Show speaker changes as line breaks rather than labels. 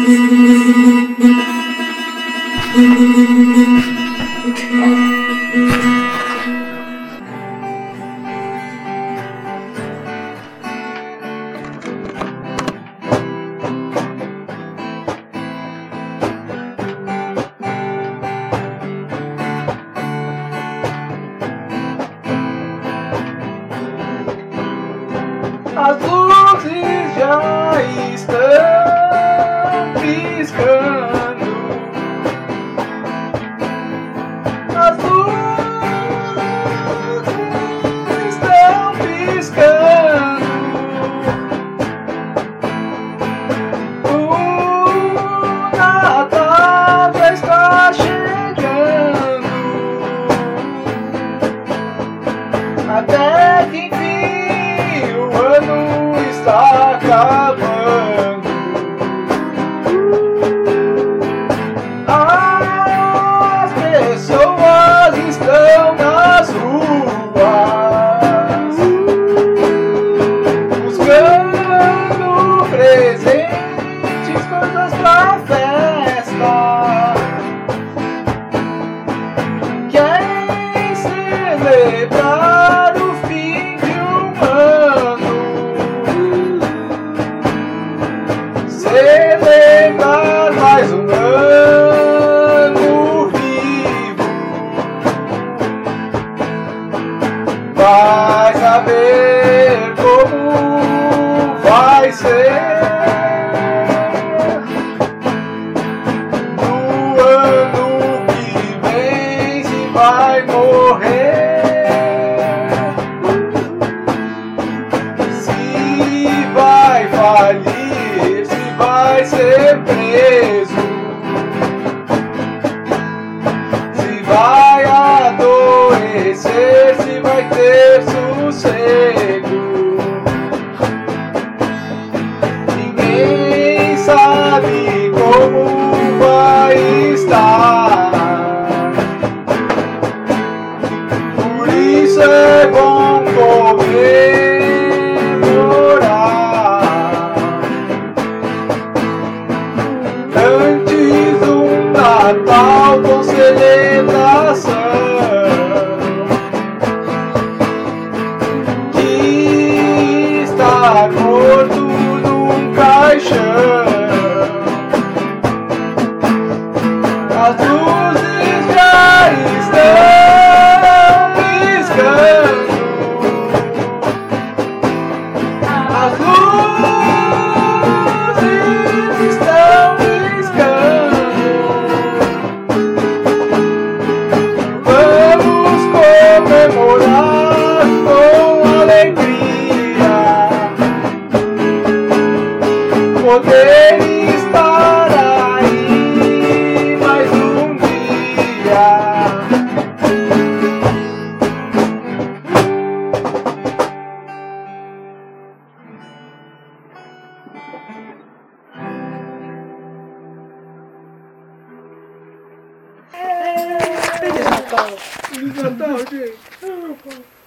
As luzes já estão piscando. As luzes estão piscando. O Natal já está chegando. Até que enfim o ano está acabando. As pessoas estão nas ruas buscando presentes, coisas pra festa. Quem celebrar o fim de um ano, celebrar mais um ano vivo, vai saber como vai ser no ano que vem, se vai morrer, se vai falir, se vai ser preso, se vai adoecer, se vai ter sossego. Ninguém sabe como vai estar. Por isso é bom comemorar antes um Natal com celebração, que está morto num caixão. As luzes já estão piscando. As luzes estão piscando. Vamos comemorar com alegria, poder estar aí mais um dia. Feliz Natal! Feliz Natal, gente!